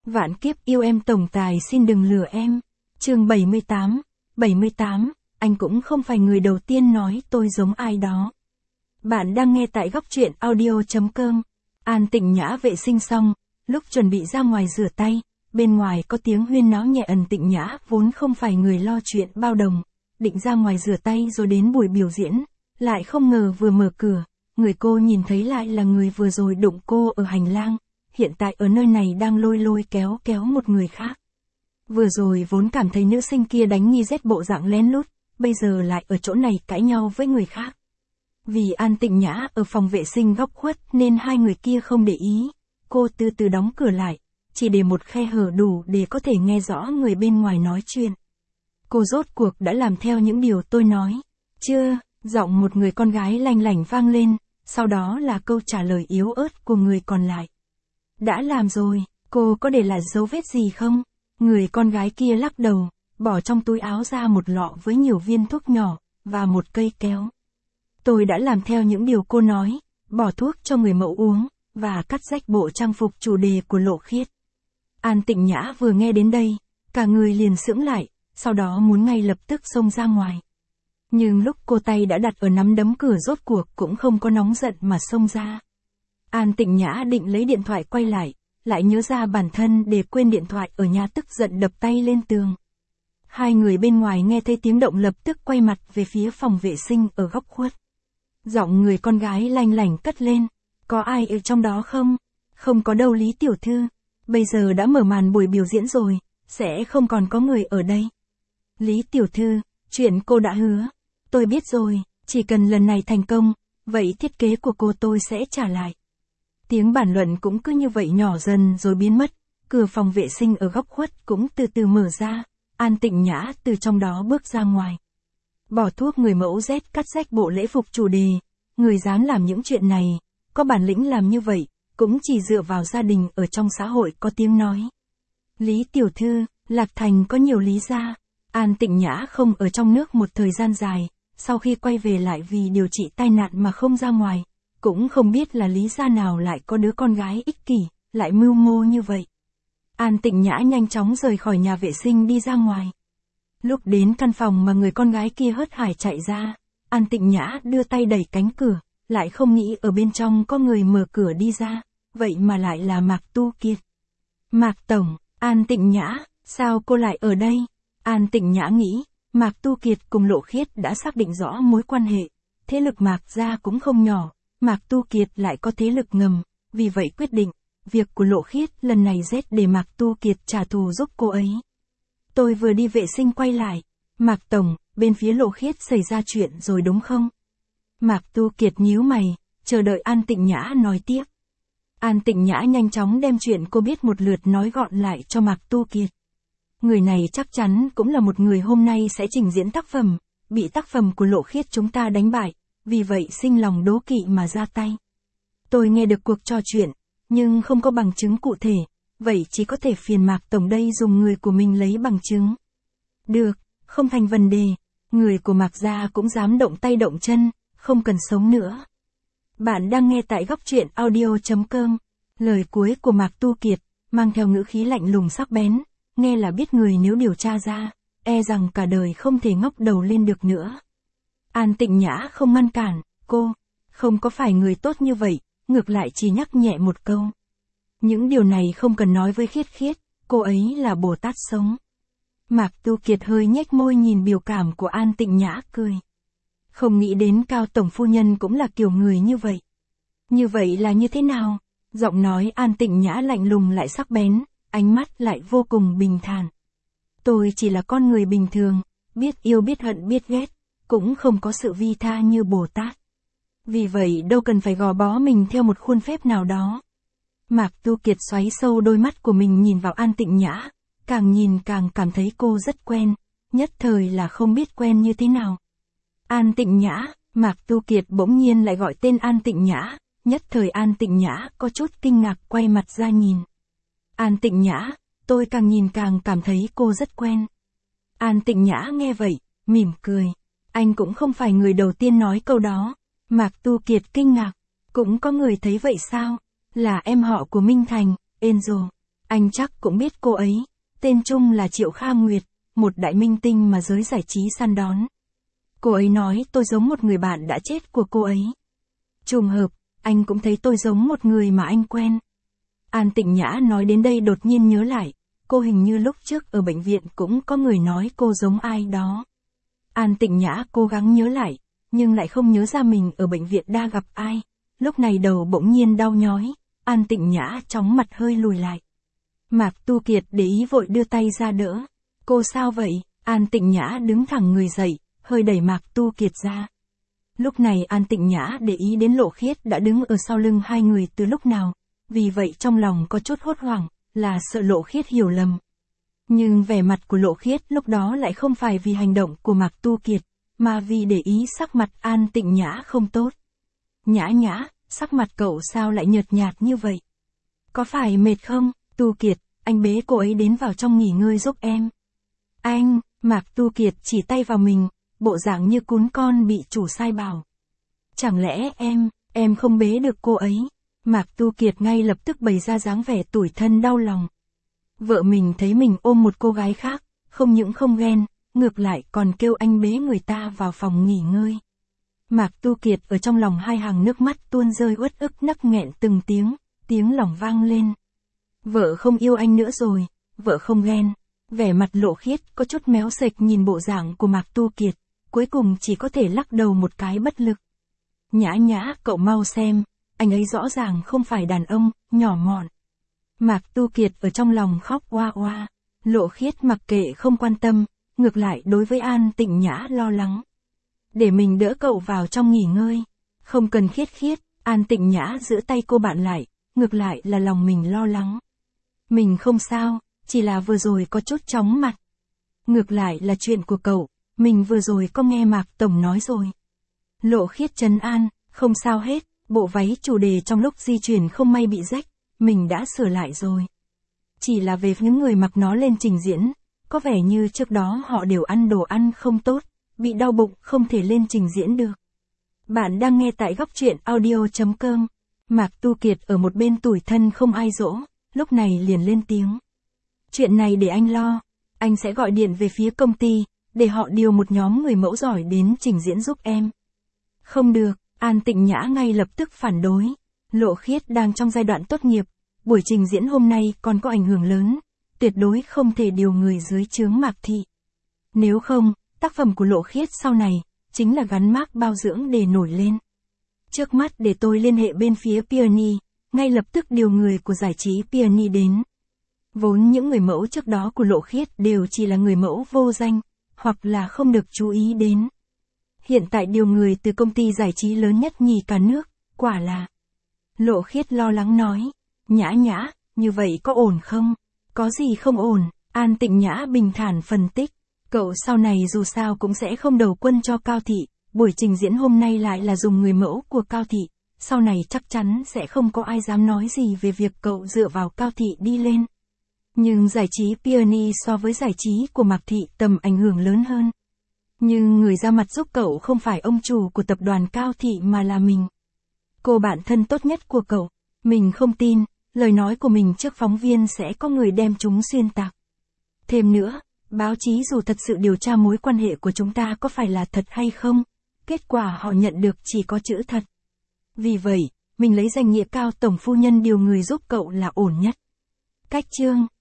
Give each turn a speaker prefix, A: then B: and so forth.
A: Vạn kiếp yêu em tổng tài xin đừng lừa em. Chương 78, anh cũng không phải người đầu tiên nói tôi giống ai đó. Bạn đang nghe tại góc truyện audio.com. An Tịnh Nhã vệ sinh xong, lúc chuẩn bị ra ngoài rửa tay, bên ngoài có tiếng huyên náo nhẹ. An Tịnh Nhã vốn không phải người lo chuyện bao đồng, định ra ngoài rửa tay rồi đến buổi biểu diễn, lại không ngờ vừa mở cửa, người cô nhìn thấy lại là người vừa rồi đụng cô ở hành lang, hiện tại ở nơi này đang lôi kéo một người khác. Vừa rồi vốn cảm thấy nữ sinh kia đánh nghi rét bộ dạng lén lút, bây giờ lại ở chỗ này cãi nhau với người khác. Vì An Tịnh Nhã ở phòng vệ sinh góc khuất nên hai người kia không để ý, cô từ từ đóng cửa lại, chỉ để một khe hở đủ để có thể nghe rõ người bên ngoài nói chuyện. Cô rốt cuộc đã làm theo những điều tôi nói. Chưa, giọng một người con gái lanh lảnh vang lên, sau đó là câu trả lời yếu ớt của người còn lại. Đã làm rồi, cô có để lại dấu vết gì không? Người con gái kia lắc đầu, bỏ trong túi áo ra một lọ với nhiều viên thuốc nhỏ, và một cây kéo. Tôi đã làm theo những điều cô nói, bỏ thuốc cho người mẫu uống, và cắt rách bộ trang phục chủ đề của Lộ Khiết. An Tịnh Nhã vừa nghe đến đây, cả người liền sững lại, sau đó muốn ngay lập tức xông ra ngoài. Nhưng lúc cô tay đã đặt ở nắm đấm cửa rốt cuộc cũng không có nóng giận mà xông ra. An Tịnh Nhã định lấy điện thoại quay lại nhớ ra bản thân để quên điện thoại ở nhà, tức giận đập tay lên tường. Hai người bên ngoài nghe thấy tiếng động lập tức quay mặt về phía phòng vệ sinh ở góc khuất. Giọng người con gái lanh lảnh cất lên, có ai ở trong đó không? Không có đâu Lý tiểu thư, bây giờ đã mở màn buổi biểu diễn rồi, sẽ không còn có người ở đây. Lý tiểu thư, chuyện cô đã hứa, tôi biết rồi, chỉ cần lần này thành công, vậy thiết kế của cô tôi sẽ trả lại. Tiếng bàn luận cũng cứ như vậy nhỏ dần rồi biến mất, cửa phòng vệ sinh ở góc khuất cũng từ từ mở ra, An Tịnh Nhã từ trong đó bước ra ngoài. Bỏ thuốc người mẫu rét cắt rách bộ lễ phục chủ đề, người dám làm những chuyện này, có bản lĩnh làm như vậy, cũng chỉ dựa vào gia đình ở trong xã hội có tiếng nói. Lý tiểu thư, Lạc Thành có nhiều lý gia. An Tịnh Nhã không ở trong nước một thời gian dài, sau khi quay về lại vì điều trị tai nạn mà không ra ngoài, cũng không biết là lý gia nào lại có đứa con gái ích kỷ, lại mưu mô như vậy. An Tịnh Nhã nhanh chóng rời khỏi nhà vệ sinh đi ra ngoài. Lúc đến căn phòng mà người con gái kia hớt hải chạy ra, An Tịnh Nhã đưa tay đẩy cánh cửa, lại không nghĩ ở bên trong có người mở cửa đi ra, vậy mà lại là Mạc Tu Kiệt. Mạc Tổng, An Tịnh Nhã, sao cô lại ở đây? An Tịnh Nhã nghĩ, Mạc Tu Kiệt cùng Lộ Khiết đã xác định rõ mối quan hệ, thế lực Mạc gia cũng không nhỏ, Mạc Tu Kiệt lại có thế lực ngầm, vì vậy quyết định, việc của Lộ Khiết lần này rét để Mạc Tu Kiệt trả thù giúp cô ấy. Tôi vừa đi vệ sinh quay lại, Mạc Tổng, bên phía Lộ Khiết xảy ra chuyện rồi đúng không? Mạc Tu Kiệt nhíu mày, chờ đợi An Tịnh Nhã nói tiếp. An Tịnh Nhã nhanh chóng đem chuyện cô biết một lượt nói gọn lại cho Mạc Tu Kiệt. Người này chắc chắn cũng là một người hôm nay sẽ trình diễn tác phẩm, bị tác phẩm của Lộ Khiết chúng ta đánh bại, vì vậy sinh lòng đố kỵ mà ra tay. Tôi nghe được cuộc trò chuyện, nhưng không có bằng chứng cụ thể, vậy chỉ có thể phiền Mạc Tổng đây dùng người của mình lấy bằng chứng. Được, không thành vấn đề, người của Mạc gia cũng dám động tay động chân, không cần sống nữa. Bạn đang nghe tại góc truyện audio.com, lời cuối của Mạc Tu Kiệt, mang theo ngữ khí lạnh lùng sắc bén, nghe là biết người nếu điều tra ra, e rằng cả đời không thể ngóc đầu lên được nữa. An Tịnh Nhã không ngăn cản, cô, không có phải người tốt như vậy, ngược lại chỉ nhắc nhẹ một câu. Những điều này không cần nói với Khiết, cô ấy là Bồ Tát sống. Mạc Tu Kiệt hơi nhếch môi nhìn biểu cảm của An Tịnh Nhã cười. Không nghĩ đến Cao Tổng Phu Nhân cũng là kiểu người như vậy. Như vậy là như thế nào? Giọng nói An Tịnh Nhã lạnh lùng lại sắc bén, ánh mắt lại vô cùng bình thản. Tôi chỉ là con người bình thường, biết yêu biết hận biết ghét, cũng không có sự vi tha như Bồ Tát. Vì vậy đâu cần phải gò bó mình theo một khuôn phép nào đó. Mạc Tu Kiệt xoáy sâu đôi mắt của mình nhìn vào An Tịnh Nhã, càng nhìn càng cảm thấy cô rất quen, nhất thời là không biết quen như thế nào. An Tịnh Nhã, Mạc Tu Kiệt bỗng nhiên lại gọi tên An Tịnh Nhã, nhất thời An Tịnh Nhã có chút kinh ngạc quay mặt ra nhìn. An Tịnh Nhã, tôi càng nhìn càng cảm thấy cô rất quen. An Tịnh Nhã nghe vậy, mỉm cười. Anh cũng không phải người đầu tiên nói câu đó. Mạc Tu Kiệt kinh ngạc, cũng có người thấy vậy sao? Là em họ của Minh Thành, Angel. Anh chắc cũng biết cô ấy, tên chung là Triệu Kha Nguyệt, một đại minh tinh mà giới giải trí săn đón. Cô ấy nói tôi giống một người bạn đã chết của cô ấy. Trùng hợp, anh cũng thấy tôi giống một người mà anh quen. An Tịnh Nhã nói đến đây đột nhiên nhớ lại, cô hình như lúc trước ở bệnh viện cũng có người nói cô giống ai đó. An Tịnh Nhã cố gắng nhớ lại, nhưng lại không nhớ ra mình ở bệnh viện đã gặp ai. Lúc này đầu bỗng nhiên đau nhói, An Tịnh Nhã chóng mặt hơi lùi lại. Mạc Tu Kiệt để ý vội đưa tay ra đỡ. Cô sao vậy? An Tịnh Nhã đứng thẳng người dậy, hơi đẩy Mạc Tu Kiệt ra. Lúc này An Tịnh Nhã để ý đến Lộ Khiết đã đứng ở sau lưng hai người từ lúc nào, vì vậy trong lòng có chút hốt hoảng, là sợ Lộ Khiết hiểu lầm. Nhưng vẻ mặt của Lộ Khiết lúc đó lại không phải vì hành động của Mạc Tu Kiệt, mà vì để ý sắc mặt An Tịnh Nhã không tốt. Nhã Nhã, sắc mặt cậu sao lại nhợt nhạt như vậy? Có phải mệt không? Tu Kiệt, anh bế cô ấy đến vào trong nghỉ ngơi giúp em. Anh, Mạc Tu Kiệt chỉ tay vào mình, bộ dạng như cún con bị chủ sai bảo. Chẳng lẽ em không bế được cô ấy? Mạc Tu Kiệt ngay lập tức bày ra dáng vẻ tủi thân đau lòng. Vợ mình thấy mình ôm một cô gái khác, không những không ghen, ngược lại còn kêu anh bế người ta vào phòng nghỉ ngơi. Mạc Tu Kiệt ở trong lòng hai hàng nước mắt tuôn rơi uất ức nấc nghẹn từng tiếng lòng vang lên. Vợ không yêu anh nữa rồi, vợ không ghen. Vẻ mặt Lộ Khiết có chút méo sệch nhìn bộ dạng của Mạc Tu Kiệt, cuối cùng chỉ có thể lắc đầu một cái bất lực. Nhã Nhã, cậu mau xem, anh ấy rõ ràng không phải đàn ông, nhỏ mọn. Mạc Tu Kiệt ở trong lòng khóc oa oa. Lộ Khiết mặc kệ không quan tâm, ngược lại đối với An Tịnh Nhã lo lắng. Để mình đỡ cậu vào trong nghỉ ngơi. Không cần Khiết, An Tịnh Nhã giữ tay cô bạn lại, ngược lại là lòng mình lo lắng. Mình không sao, chỉ là vừa rồi có chút chóng mặt. Ngược lại là chuyện của cậu, mình vừa rồi có nghe Mạc Tổng nói rồi. Lộ Khiết trấn an, không sao hết, bộ váy chủ đề trong lúc di chuyển không may bị rách, mình đã sửa lại rồi. Chỉ là về những người mặc nó lên trình diễn, có vẻ như trước đó họ đều ăn đồ ăn không tốt, bị đau bụng không thể lên trình diễn được. Bạn đang nghe tại góc truyện audio.com. Mạc Tu Kiệt ở một bên tủi thân không ai dỗ, lúc này liền lên tiếng. Chuyện này để anh lo, anh sẽ gọi điện về phía công ty, để họ điều một nhóm người mẫu giỏi đến trình diễn giúp em. Không được, An Tịnh Nhã ngay lập tức phản đối. Lộ Khiết đang trong giai đoạn tốt nghiệp, buổi trình diễn hôm nay còn có ảnh hưởng lớn, tuyệt đối không thể điều người dưới trướng Mạc Thị. Nếu không, tác phẩm của Lộ Khiết sau này, chính là gắn mác bao dưỡng để nổi lên. Trước mắt để tôi liên hệ bên phía Peony, ngay lập tức điều người của giải trí Peony đến. Vốn những người mẫu trước đó của Lộ Khiết đều chỉ là người mẫu vô danh, hoặc là không được chú ý đến. Hiện tại điều người từ công ty giải trí lớn nhất nhì cả nước, quả là. Lộ Khiết lo lắng nói, Nhã Nhã, như vậy có ổn không? Có gì không ổn? An Tịnh Nhã bình thản phân tích, cậu sau này dù sao cũng sẽ không đầu quân cho Cao Thị, buổi trình diễn hôm nay lại là dùng người mẫu của Cao Thị, sau này chắc chắn sẽ không có ai dám nói gì về việc cậu dựa vào Cao Thị đi lên. Nhưng giải trí Peony so với giải trí của Mạc Thị tầm ảnh hưởng lớn hơn. Nhưng người ra mặt giúp cậu không phải ông chủ của tập đoàn Cao Thị mà là mình. Cô bạn thân tốt nhất của cậu, mình không tin, lời nói của mình trước phóng viên sẽ có người đem chúng xuyên tạc. Thêm nữa, báo chí dù thật sự điều tra mối quan hệ của chúng ta có phải là thật hay không, kết quả họ nhận được chỉ có chữ thật. Vì vậy, mình lấy danh nghĩa Cao Tổng Phu Nhân điều người giúp cậu là ổn nhất. Cách chương